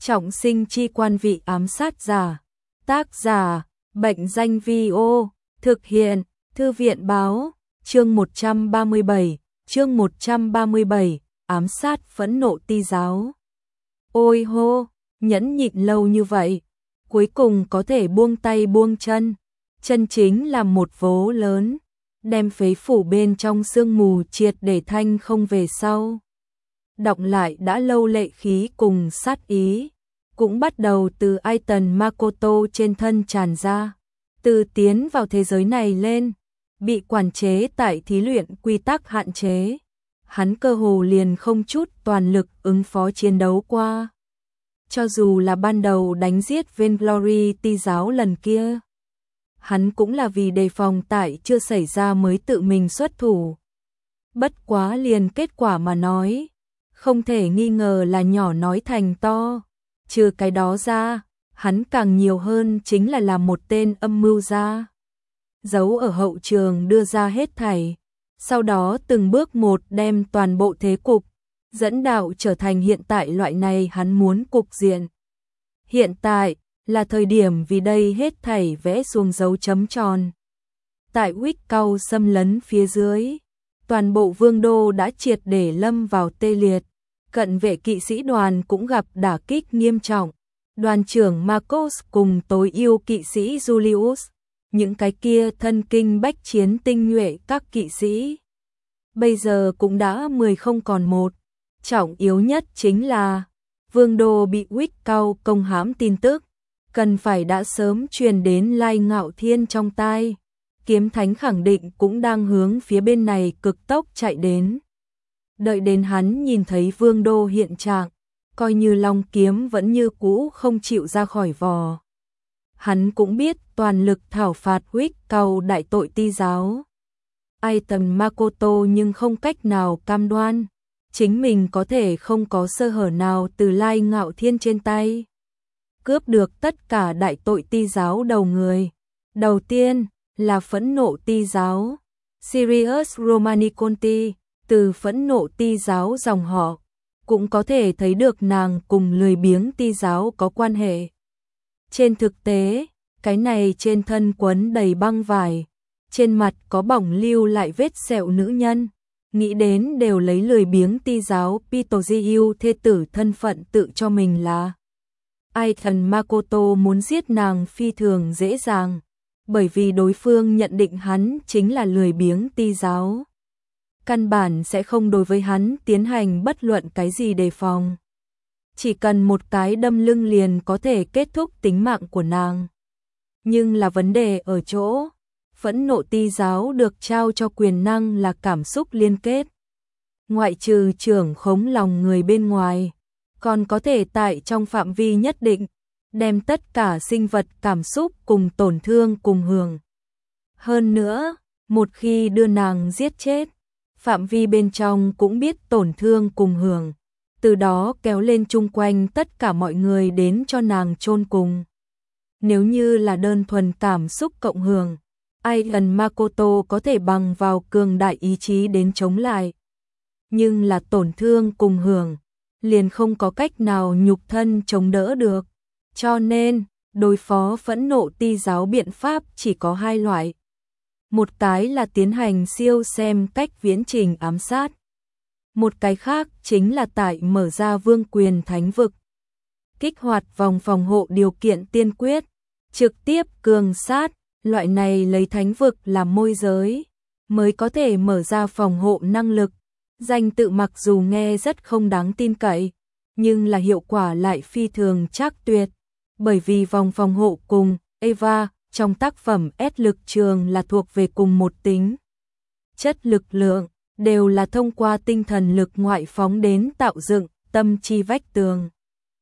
Trọng sinh chi quan vị ám sát giả. Tác giả, Bệnh danh Vi-ô, thực hiện, Thư viện báo, chương 137, ám sát phẫn nộ ti giáo. Ôi hô, nhẫn nhịn lâu như vậy, cuối cùng có thể buông tay buông chân, chân chính là một vố lớn, đem phế phủ bên trong sương mù triệt để thanh không về sau. Đọng lại đã lâu lệ khí cùng sát ý, cũng bắt đầu từ Aiton Makoto trên thân tràn ra, từ tiến vào thế giới này lên, bị quản chế tại thí luyện quy tắc hạn chế, hắn cơ hồ liền không chút toàn lực ứng phó chiến đấu qua. Cho dù là ban đầu đánh giết Vainglory ti giáo lần kia, hắn cũng là vì đề phòng tại chưa xảy ra mới tự mình xuất thủ. Bất quá liền kết quả mà nói, không thể nghi ngờ là nhỏ nói thành to. Trừ cái đó ra, hắn càng nhiều hơn chính là một tên âm mưu gia. Giấu ở hậu trường đưa ra hết thảy, sau đó từng bước một đem toàn bộ thế cục, dẫn đạo trở thành hiện tại loại này hắn muốn cục diện. Hiện tại, là thời điểm vì đây hết thảy vẽ xuống dấu chấm tròn. Tại Wickau xâm lấn phía dưới, toàn bộ vương đô đã triệt để lâm vào tê liệt. Cận vệ kỵ sĩ đoàn cũng gặp đả kích nghiêm trọng. Đoàn trưởng Marcos cùng tối ưu kỵ sĩ Julius, những cái kia thân kinh bách chiến tinh nhuệ các kỵ sĩ, bây giờ cũng đã 10 không còn một. Trọng yếu nhất chính là vương đô bị Wickau công hãm tin tức, cần phải đã sớm truyền đến Lai Ngạo Thiên trong tai. Kiếm Thánh khẳng định cũng đang hướng phía bên này cực tốc chạy đến. Đợi đến hắn nhìn thấy vương đô hiện trạng, coi như long kiếm vẫn như cũ không chịu ra khỏi vò. Hắn cũng biết toàn lực thảo phạt Wickau đại tội ti giáo. Aiton Makoto nhưng không cách nào cam đoan, chính mình có thể không có sơ hở nào từ Lai Ngạo Thiên trên tay. Cướp được tất cả đại tội ti giáo đầu người. Đầu tiên là phẫn nộ ti giáo, Sirius Romaniconti. Từ phẫn nộ ti giáo dòng họ, cũng có thể thấy được nàng cùng lười biếng ti giáo có quan hệ. Trên thực tế, cái này trên thân quấn đầy băng vải, trên mặt có bỏng lưu lại vết sẹo nữ nhân, nghĩ đến đều lấy lười biếng ti giáo Pitojiu thê tử thân phận tự cho mình là. Aiton Makoto muốn giết nàng phi thường dễ dàng, bởi vì đối phương nhận định hắn chính là lười biếng ti giáo. Căn bản sẽ không đối với hắn tiến hành bất luận cái gì đề phòng. Chỉ cần một cái đâm lưng liền có thể kết thúc tính mạng của nàng. Nhưng là vấn đề ở chỗ, phẫn nộ ti giáo được trao cho quyền năng là cảm xúc liên kết. Ngoại trừ trưởng khống lòng người bên ngoài, còn có thể tại trong phạm vi nhất định, đem tất cả sinh vật cảm xúc cùng tổn thương cùng hưởng. Hơn nữa, một khi đưa nàng giết chết, phạm vi bên trong cũng biết tổn thương cùng hưởng, từ đó kéo lên chung quanh tất cả mọi người đến cho nàng chôn cùng. Nếu như là đơn thuần cảm xúc cộng hưởng, Aiton Makoto có thể bằng vào cường đại ý chí đến chống lại. Nhưng là tổn thương cùng hưởng, liền không có cách nào nhục thân chống đỡ được. Cho nên, đối phó phẫn nộ ti giáo biện pháp chỉ có hai loại. Một cái là tiến hành siêu xem cách viễn trình ám sát. Một cái khác chính là tại mở ra vương quyền thánh vực. Kích hoạt vòng phòng hộ điều kiện tiên quyết, trực tiếp cường sát, loại này lấy thánh vực làm môi giới, mới có thể mở ra phòng hộ năng lực. Danh tự mặc dù nghe rất không đáng tin cậy, nhưng là hiệu quả lại phi thường trác tuyệt, bởi vì vòng phòng hộ cùng Eva trong tác phẩm S lực trường là thuộc về cùng một tính. Chất lực lượng, đều là thông qua tinh thần lực ngoại phóng đến tạo dựng tâm chi vách tường.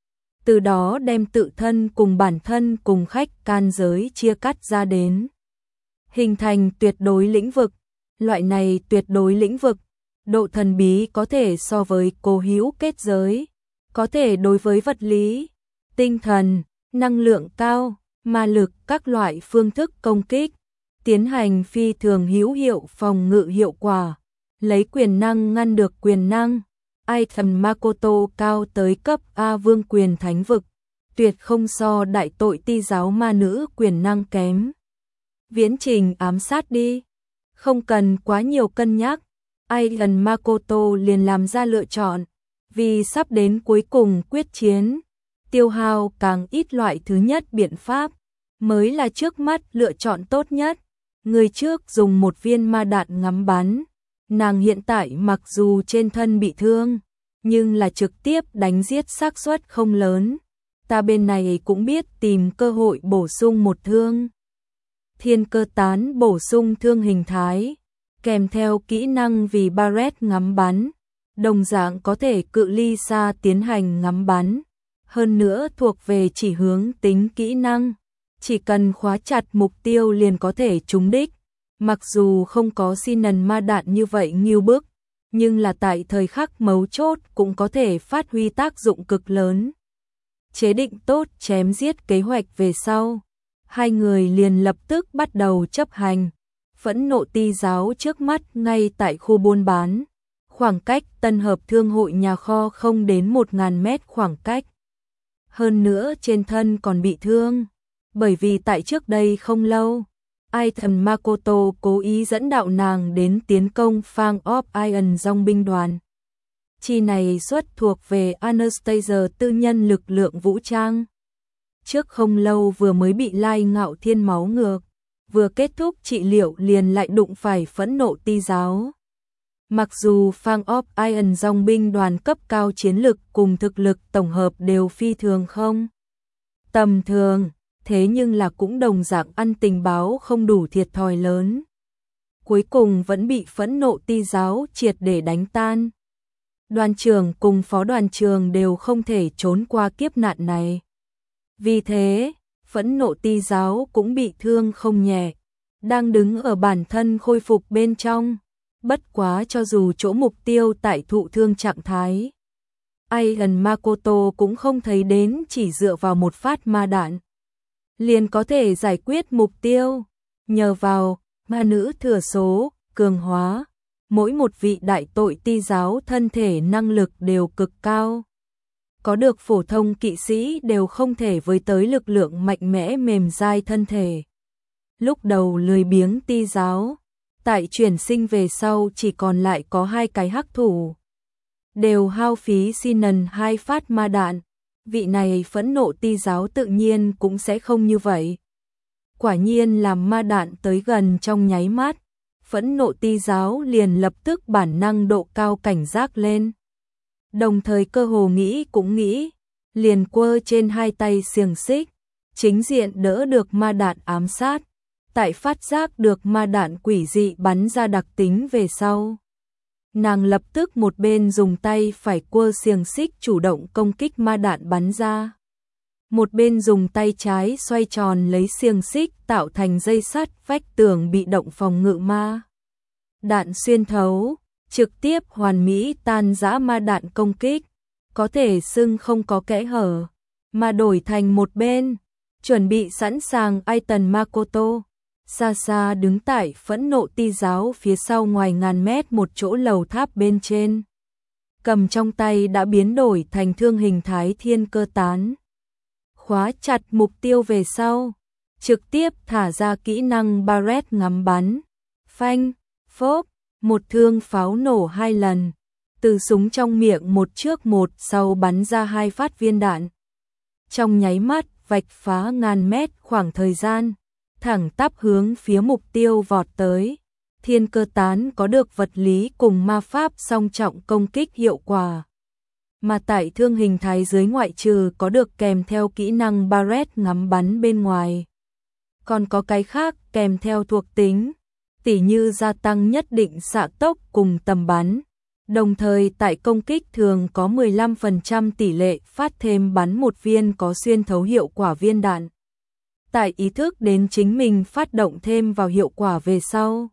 Từ đó đem tự thân cùng bản thân cùng khách can giới chia cắt ra đến. Hình thành tuyệt đối lĩnh vực, loại này tuyệt đối lĩnh vực, độ thần bí có thể so với cố hữu kết giới, có thể đối với vật lý, tinh thần, năng lượng cao, ma lực các loại phương thức công kích, tiến hành phi thường hữu hiệu phòng ngự hiệu quả, lấy quyền năng ngăn được quyền năng. Aiton Makoto cao tới cấp A vương quyền thánh vực, tuyệt không so đại tội ti giáo ma nữ quyền năng kém. Viễn trình ám sát đi, không cần quá nhiều cân nhắc, Aidan Makoto liền làm ra lựa chọn, vì sắp đến cuối cùng quyết chiến, tiêu hao càng ít loại thứ nhất biện pháp, mới là trước mắt lựa chọn tốt nhất. Người trước dùng một viên ma đạn ngắm bắn, nàng hiện tại mặc dù trên thân bị thương, nhưng là trực tiếp đánh giết xác suất không lớn. Ta bên này cũng biết tìm cơ hội bổ sung một thương. Thiên cơ tán bổ sung thương hình thái, kèm theo kỹ năng vì Barret ngắm bắn, đồng dạng có thể cự ly xa tiến hành ngắm bắn, hơn nữa thuộc về chỉ hướng tính kỹ năng, chỉ cần khóa chặt mục tiêu liền có thể trúng đích, mặc dù không có Sinan ma đạn như vậy nghiêu bức, nhưng là tại thời khắc mấu chốt cũng có thể phát huy tác dụng cực lớn. Chế định tốt chém giết kế hoạch về sau, hai người liền lập tức bắt đầu chấp hành. Phẫn nộ ti giáo trước mắt ngay tại khu buôn bán, khoảng cách Tân Hợp Thương hội nhà kho không đến 1000 mét khoảng cách. Hơn nữa trên thân còn bị thương, bởi vì tại trước đây không lâu, Aidan Makoto cố ý dẫn đạo nàng đến tiến công Fang of Iron dòng binh đoàn. Chi này xuất thuộc về Anastasia tư nhân lực lượng vũ trang. Trước không lâu vừa mới bị Lai Ngạo Thiên máu ngược, vừa kết thúc trị liệu liền lại đụng phải phẫn nộ ti giáo. Mặc dù Fang of Iron dòng binh đoàn cấp cao chiến lực cùng thực lực tổng hợp đều phi thường không tầm thường, thế nhưng là cũng đồng dạng ăn tình báo không đủ thiệt thòi lớn. Cuối cùng vẫn bị phẫn nộ ti giáo triệt để đánh tan. Đoàn trưởng cùng phó đoàn trưởng đều không thể trốn qua kiếp nạn này. Vì thế, phẫn nộ ti giáo cũng bị thương không nhẹ, đang đứng ở bản thân khôi phục bên trong. Bất quá cho dù chỗ mục tiêu tại thụ thương trạng thái, Aidan Makoto cũng không thấy đến chỉ dựa vào một phát ma đạn liền có thể giải quyết mục tiêu. Nhờ vào ma nữ thừa số, cường hóa, mỗi một vị đại tội ti giáo thân thể năng lực đều cực cao. Có được phổ thông kỵ sĩ đều không thể với tới lực lượng mạnh mẽ mềm dai thân thể. Lúc đầu lười biếng ti giáo, tại chuyển sinh về sau chỉ còn lại có 2 cái hắc thủ. Đều hao phí Sinan 2 phát ma đạn, vị này phẫn nộ ti giáo tự nhiên cũng sẽ không như vậy. Quả nhiên làm ma đạn tới gần trong nháy mắt, phẫn nộ ti giáo liền lập tức bản năng độ cao cảnh giác lên. Đồng thời cơ hồ nghĩ cũng nghĩ, liền quơ trên 2 tay xiềng xích, chính diện đỡ được ma đạn ám sát. Tại phát giác được ma đạn quỷ dị bắn ra đặc tính về sau, nàng lập tức một bên dùng tay phải quơ xiềng xích chủ động công kích ma đạn bắn ra, một bên dùng tay trái xoay tròn lấy xiềng xích tạo thành dây sắt vách tường bị động phòng ngự ma đạn xuyên thấu, trực tiếp hoàn mỹ tan rã ma đạn công kích, có thể xưng không có kẽ hở, mà đổi thành một bên, chuẩn bị sẵn sàng Aidan Makoto. Xa xa đứng tại phẫn nộ ti giáo phía sau ngoài ngàn mét một chỗ lầu tháp bên trên. Cầm trong tay đã biến đổi thành thương hình thái thiên cơ tán. Khóa chặt mục tiêu về sau, trực tiếp thả ra kỹ năng Barret ngắm bắn. Phanh, phốp, một thương pháo nổ 2 lần. Từ súng trong miệng một trước một sau bắn ra 2 phát viên đạn. Trong nháy mắt vạch phá ngàn mét khoảng thời gian, thẳng tắp hướng phía mục tiêu vọt tới. Thiên cơ tán có được vật lý cùng ma pháp song trọng công kích hiệu quả. Mà tại thương hình thái dưới ngoại trừ có được kèm theo kỹ năng Barret ngắm bắn bên ngoài. Còn có cái khác kèm theo thuộc tính, tỉ như gia tăng nhất định xạ tốc cùng tầm bắn. Đồng thời tại công kích thường có 15% tỷ lệ phát thêm bắn một viên có xuyên thấu hiệu quả viên đạn. Tại ý thức đến chính mình phát động thêm vào hiệu quả về sau,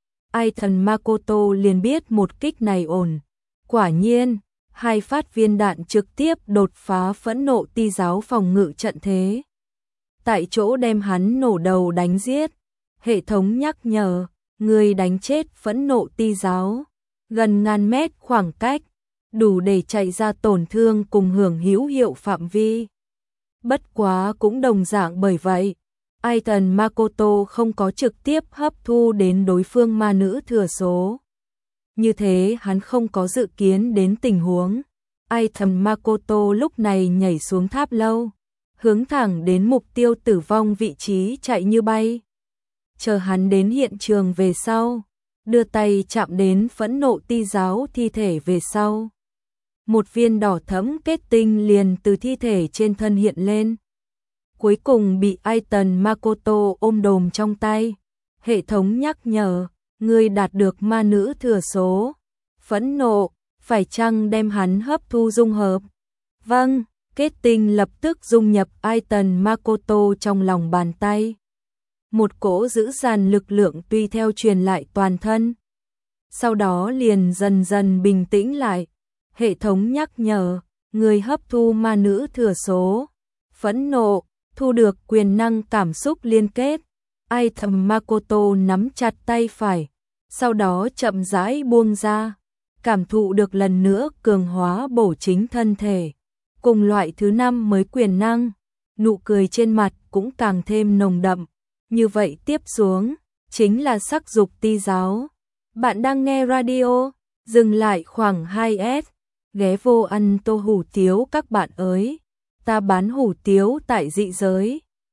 Aidan Makoto liền biết một kích này ổn. Quả nhiên, 2 phát viên đạn trực tiếp đột phá phẫn nộ ti giáo phòng ngự trận thế. Tại chỗ đem hắn nổ đầu đánh giết. Hệ thống nhắc nhở, người đánh chết phẫn nộ ti giáo. Gần ngàn mét khoảng cách, đủ để chạy ra tổn thương cùng hưởng hữu hiệu phạm vi. Bất quá cũng đồng dạng bởi vậy, Aiton Makoto không có trực tiếp hấp thu đến đối phương ma nữ thừa số. Như thế hắn không có dự kiến đến tình huống. Aiton Makoto lúc này nhảy xuống tháp lâu, hướng thẳng đến mục tiêu tử vong vị trí chạy như bay. Chờ hắn đến hiện trường về sau, đưa tay chạm đến phẫn nộ ti giáo thi thể về sau. Một viên đỏ thẫm kết tinh liền từ thi thể trên thân hiện lên. Cuối cùng bị Aiton Makoto ôm đồm trong tay. Hệ thống nhắc nhở, ngươi đạt được ma nữ thừa số. Phẫn nộ, phải chăng đem hắn hấp thu dung hợp? Vâng, kết tinh lập tức dung nhập Aiton Makoto trong lòng bàn tay. Một cỗ dữ dằn lực lượng tùy theo truyền lại toàn thân. Sau đó liền dần dần bình tĩnh lại. Hệ thống nhắc nhở, người hấp thu ma nữ thừa số. Phẫn nộ, thu được quyền năng cảm xúc liên kết. Aiton Makoto nắm chặt tay phải, sau đó chậm rãi buông ra. Cảm thụ được lần nữa cường hóa bổ chính thân thể. Cùng loại thứ 5 mới quyền năng, nụ cười trên mặt cũng càng thêm nồng đậm. Như vậy tiếp xuống, chính là sắc dục ti giáo. Bạn đang nghe radio, dừng lại khoảng 2S, ghé vô ăn tô hủ tiếu các bạn ơi. Ta bán hủ tiếu tại dị giới.